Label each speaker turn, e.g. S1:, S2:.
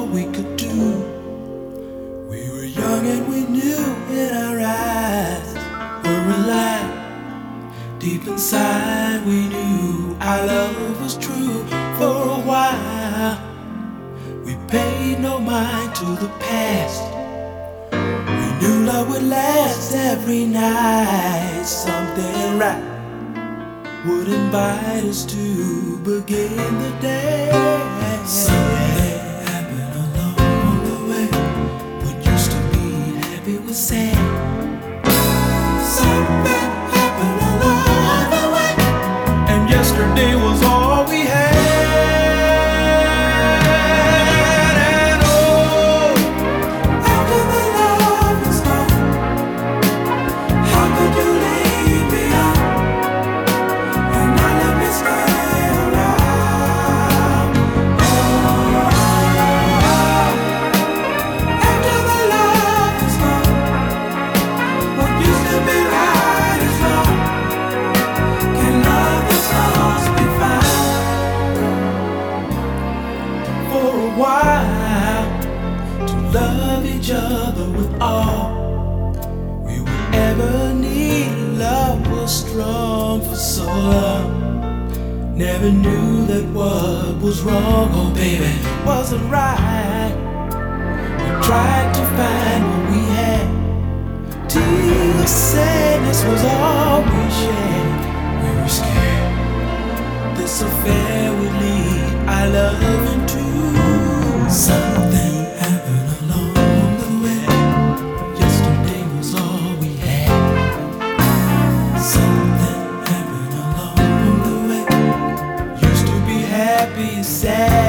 S1: all we could do. We were young and we knew in our eyes were alive. Deep inside we knew our love was true. For a while we paid no mind to the past. We knew love would last every night. Something right would invite us to begin the day. Something happened along the way. What used to be happy was sad. Something happened along the way, and yesterday was all we had. And oh, after the love was gone, how could you leave me on? And not let me stay around. Oh, after the love is gone, what used to be right is wrong. Can love this lost be found? For a while, to love each other with all we would ever need. Love was strong for so long. Never knew that what was wrong, oh baby, wasn't right. We tried to find what we had. Tears of sadness was all we shared. We were scared this affair would lead our love into something happened along the way. Yesterday was all we had. Something happened along the way. Used to be happy, sad.